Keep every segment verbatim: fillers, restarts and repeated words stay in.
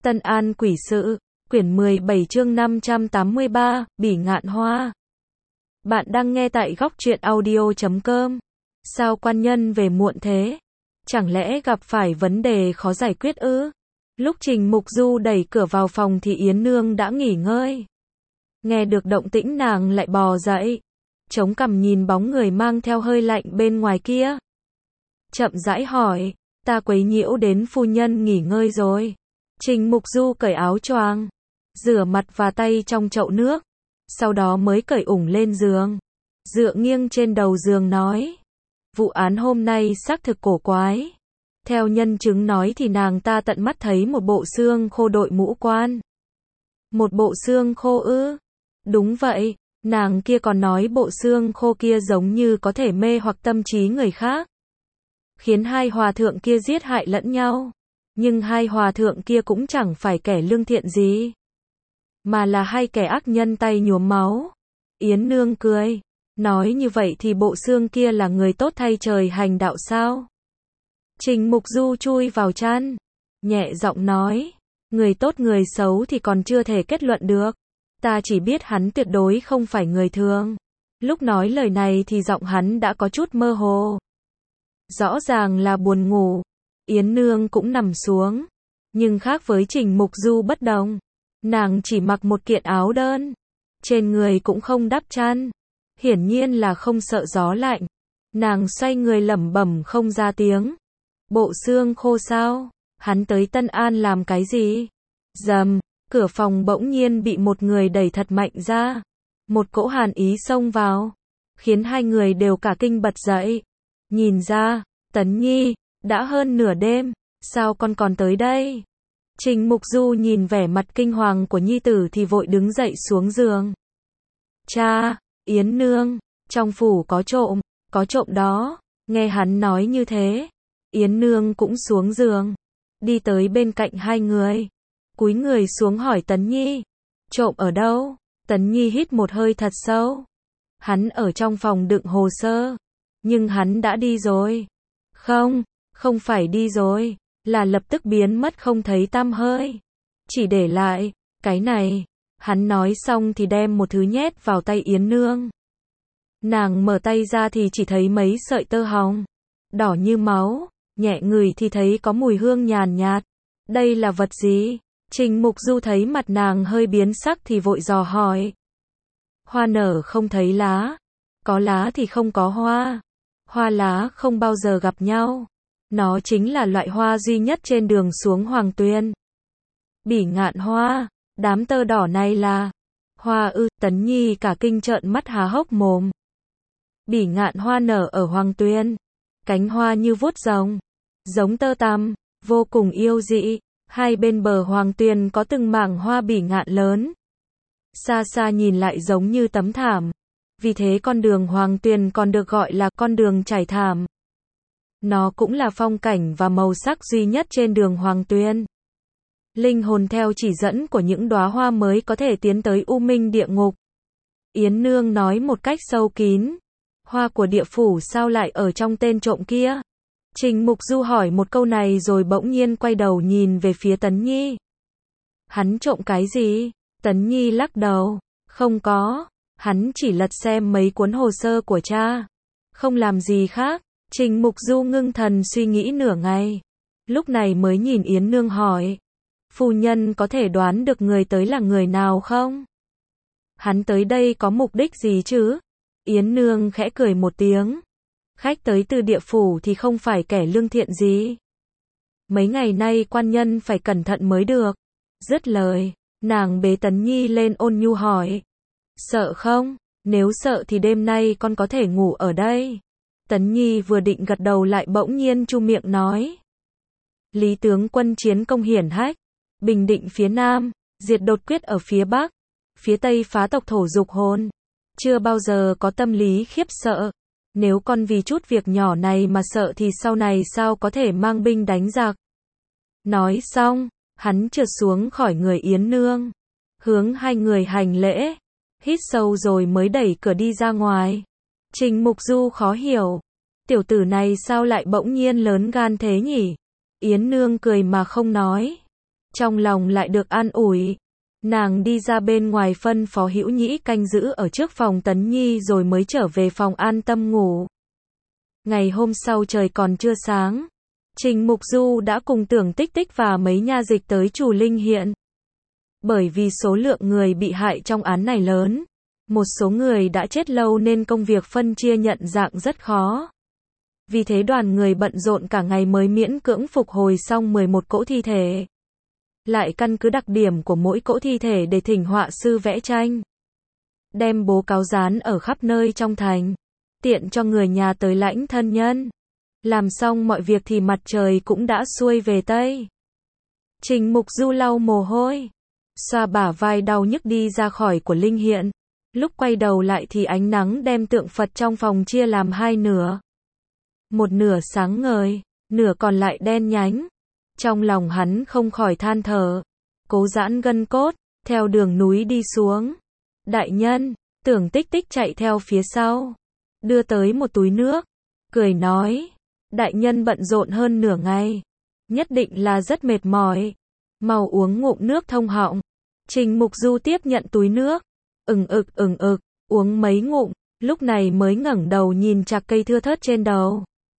Tân An Quỷ Sự, quyển mười bảy chương năm trăm tám mươi ba, Bỉ Ngạn Hoa. Bạn đang nghe tại góc truyện audio chấm com. Sao quan nhân về muộn thế? Chẳng lẽ gặp phải vấn đề khó giải quyết ư? Lúc Trình Mục Du đẩy cửa vào phòng thì Yến Nương đã nghỉ ngơi. Nghe được động tĩnh nàng lại bò dậy, chống cằm nhìn bóng người mang theo hơi lạnh bên ngoài kia. Chậm rãi hỏi, ta quấy nhiễu đến phu nhân nghỉ ngơi rồi. Trình Mục Du cởi áo choàng, rửa mặt và tay trong chậu nước, sau đó mới cởi ủng lên giường, dựa nghiêng trên đầu giường nói, vụ án hôm nay xác thực cổ quái. Theo nhân chứng nói thì nàng ta tận mắt thấy một bộ xương khô đội mũ quan. Một bộ xương khô ư? Đúng vậy, nàng kia còn nói bộ xương khô kia giống như có thể mê hoặc tâm trí người khác, khiến hai hòa thượng kia giết hại lẫn nhau. Nhưng hai hòa thượng kia cũng chẳng phải kẻ lương thiện gì, mà là hai kẻ ác nhân tay nhuốm máu. Yến Nương cười, nói như vậy thì bộ xương kia là người tốt thay trời hành đạo sao? Trình Mục Du chui vào chăn, nhẹ giọng nói, người tốt người xấu thì còn chưa thể kết luận được. Ta chỉ biết hắn tuyệt đối không phải người thường. Lúc nói lời này thì giọng hắn đã có chút mơ hồ. Rõ ràng là buồn ngủ. Yến Nương cũng nằm xuống, nhưng khác với Trình Mục Du bất đồng, nàng chỉ mặc một kiện áo đơn, trên người cũng không đắp chăn, hiển nhiên là không sợ gió lạnh. Nàng xoay người lẩm bẩm không ra tiếng. Bộ xương khô sao? Hắn tới Tân An làm cái gì? Rầm, cửa phòng bỗng nhiên bị một người đẩy thật mạnh ra. Một cỗ hàn ý xông vào, khiến hai người đều cả kinh bật dậy. Nhìn ra, Tấn Nhi, đã hơn nửa đêm, sao con còn tới đây? Trình Mục Du nhìn vẻ mặt kinh hoàng của nhi tử thì vội đứng dậy xuống giường. Cha, Yến Nương, trong phủ có trộm, có trộm đó. Nghe hắn nói như thế, Yến Nương cũng xuống giường, đi tới bên cạnh hai người, cúi người xuống hỏi Tấn Nhi, trộm ở đâu? Tấn Nhi hít một hơi thật sâu. Hắn ở trong phòng đựng hồ sơ, nhưng hắn đã đi rồi. Không, không phải đi rồi, là lập tức biến mất không thấy tăm hơi. Chỉ để lại, cái này. Hắn nói xong thì đem một thứ nhét vào tay Yến Nương. Nàng mở tay ra thì chỉ thấy mấy sợi tơ hồng, đỏ như máu, nhẹ ngửi thì thấy có mùi hương nhàn nhạt. Đây là vật gì? Trình Mục Du thấy mặt nàng hơi biến sắc thì vội dò hỏi. Hoa nở không thấy lá, có lá thì không có hoa. Hoa lá không bao giờ gặp nhau. Nó chính là loại hoa duy nhất trên đường xuống Hoàng Tuyền. Bỉ ngạn hoa, đám tơ đỏ này là hoa ư? Tấn Nhi cả kinh trợn mắt há hốc mồm. Bỉ ngạn hoa nở ở Hoàng Tuyền, cánh hoa như vuốt rồng, giống tơ tằm, vô cùng yêu dị. Hai bên bờ Hoàng Tuyền có từng mảng hoa bỉ ngạn lớn, xa xa nhìn lại giống như tấm thảm. Vì thế con đường Hoàng Tuyền còn được gọi là con đường trải thảm. Nó cũng là phong cảnh và màu sắc duy nhất trên đường Hoàng Tuyền. Linh hồn theo chỉ dẫn của những đóa hoa mới có thể tiến tới u minh địa ngục. Yến Nương nói một cách sâu kín. Hoa của địa phủ sao lại ở trong tên trộm kia? Trình Mục Du hỏi một câu này rồi bỗng nhiên quay đầu nhìn về phía Tấn Nhi. Hắn trộm cái gì? Tấn Nhi lắc đầu. Không có. Hắn chỉ lật xem mấy cuốn hồ sơ của cha, không làm gì khác. Trình Mục Du ngưng thần suy nghĩ nửa ngày, lúc này mới nhìn Yến Nương hỏi, phu nhân có thể đoán được người tới là người nào không? Hắn tới đây có mục đích gì chứ? Yến Nương khẽ cười một tiếng, khách tới từ địa phủ thì không phải kẻ lương thiện gì. Mấy ngày nay quan nhân phải cẩn thận mới được. Dứt lời, nàng bế Tấn Nhi lên ôn nhu hỏi, sợ không? Nếu sợ thì đêm nay con có thể ngủ ở đây. Tấn Nhi vừa định gật đầu lại bỗng nhiên chu miệng nói. Lý tướng quân chiến công hiển hách, bình định phía Nam, diệt đột quyết ở phía Bắc, phía Tây phá tộc thổ dục hồn. Chưa bao giờ có tâm lý khiếp sợ. Nếu con vì chút việc nhỏ này mà sợ thì sau này sao có thể mang binh đánh giặc. Nói xong, hắn trượt xuống khỏi người Yến Nương, hướng hai người hành lễ, hít sâu rồi mới đẩy cửa đi ra ngoài. Trình Mục Du khó hiểu, tiểu tử này sao lại bỗng nhiên lớn gan thế nhỉ? Yến Nương cười mà không nói. trong lòng lại được an ủi. Nàng đi ra bên ngoài phân phó Hữu Nhĩ canh giữ ở trước phòng Tấn Nhi rồi mới trở về phòng an tâm ngủ. Ngày hôm sau trời còn chưa sáng, Trình Mục Du đã cùng Tưởng Tích Tích và mấy nha dịch tới Chù Linh Hiện. Bởi vì số lượng người bị hại trong án này lớn, một số người đã chết lâu nên công việc phân chia nhận dạng rất khó. Vì thế đoàn người bận rộn cả ngày mới miễn cưỡng phục hồi xong mười một cỗ thi thể. Lại căn cứ đặc điểm của mỗi cỗ thi thể để thỉnh họa sư vẽ tranh. Đem bố cáo dán ở khắp nơi trong thành, tiện cho người nhà tới lãnh thân nhân. Làm xong mọi việc thì mặt trời cũng đã xuôi về Tây. Trình Mục Du lau mồ hôi, xoa bả vai đau nhức đi ra khỏi của Linh Hiện. Lúc quay đầu lại thì ánh nắng đem tượng Phật trong phòng chia làm hai nửa. Một nửa sáng ngời, nửa còn lại đen nhánh. Trong lòng hắn không khỏi than thở, cố giãn gân cốt, theo đường núi đi xuống. Đại nhân, Tưởng Tích Tích chạy theo phía sau, đưa tới một túi nước, cười nói, đại nhân bận rộn hơn nửa ngày, nhất định là rất mệt mỏi, mau uống ngụm nước thông họng. Trình Mục Du tiếp nhận túi nước, ừng ực ừng ực, uống mấy ngụm, lúc này mới ngẩng đầu nhìn chạc cây thưa thớt trên đầu.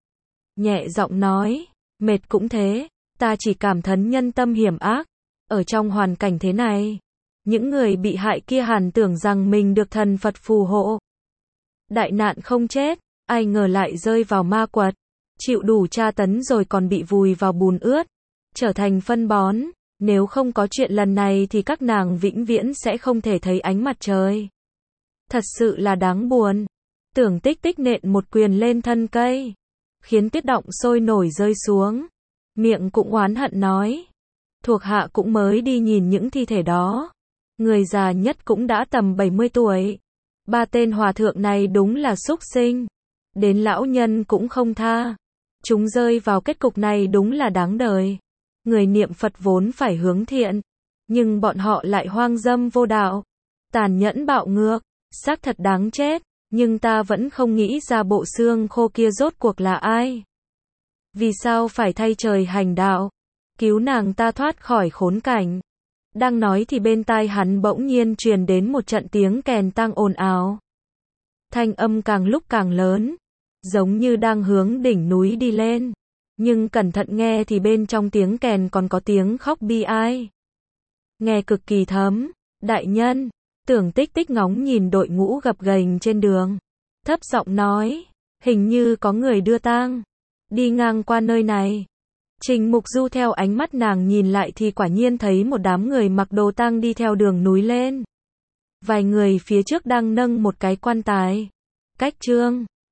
Nhẹ giọng nói, mệt cũng thế, ta chỉ cảm thấn nhân tâm hiểm ác, ở trong hoàn cảnh thế này, những người bị hại kia hẳn tưởng rằng mình được thần Phật phù hộ. Đại nạn không chết, ai ngờ lại rơi vào ma quật, chịu đủ tra tấn rồi còn bị vùi vào bùn ướt, trở thành phân bón. Nếu không có chuyện lần này thì các nàng vĩnh viễn sẽ không thể thấy ánh mặt trời. Thật sự là đáng buồn. Tưởng Tích Tích nện một quyền lên thân cây, khiến tuyết động sôi nổi rơi xuống. Miệng cũng oán hận nói, thuộc hạ cũng mới đi nhìn những thi thể đó. Người già nhất cũng đã tầm bảy mươi tuổi. Ba tên hòa thượng này đúng là súc sinh. Đến lão nhân cũng không tha. Chúng rơi vào kết cục này đúng là đáng đời. Người niệm Phật vốn phải hướng thiện, nhưng bọn họ lại hoang dâm vô đạo, tàn nhẫn bạo ngược, xác thật đáng chết, nhưng ta vẫn không nghĩ ra bộ xương khô kia rốt cuộc là ai. Vì sao phải thay trời hành đạo, cứu nàng ta thoát khỏi khốn cảnh. Đang nói thì bên tai hắn bỗng nhiên truyền đến một trận tiếng kèn tang ồn ào. Thanh âm càng lúc càng lớn, giống như đang hướng đỉnh núi đi lên. Nhưng cẩn thận nghe thì bên trong tiếng kèn còn có tiếng khóc bi ai. Nghe cực kỳ thấm. Đại nhân, Tưởng Tích Tích ngóng nhìn đội ngũ gập ghềnh trên đường, thấp giọng nói, hình như có người đưa tang đi ngang qua nơi này. Trình Mục Du theo ánh mắt nàng nhìn lại thì quả nhiên thấy một đám người mặc đồ tang đi theo đường núi lên. Vài người phía trước đang nâng một cái quan tài. Cách trương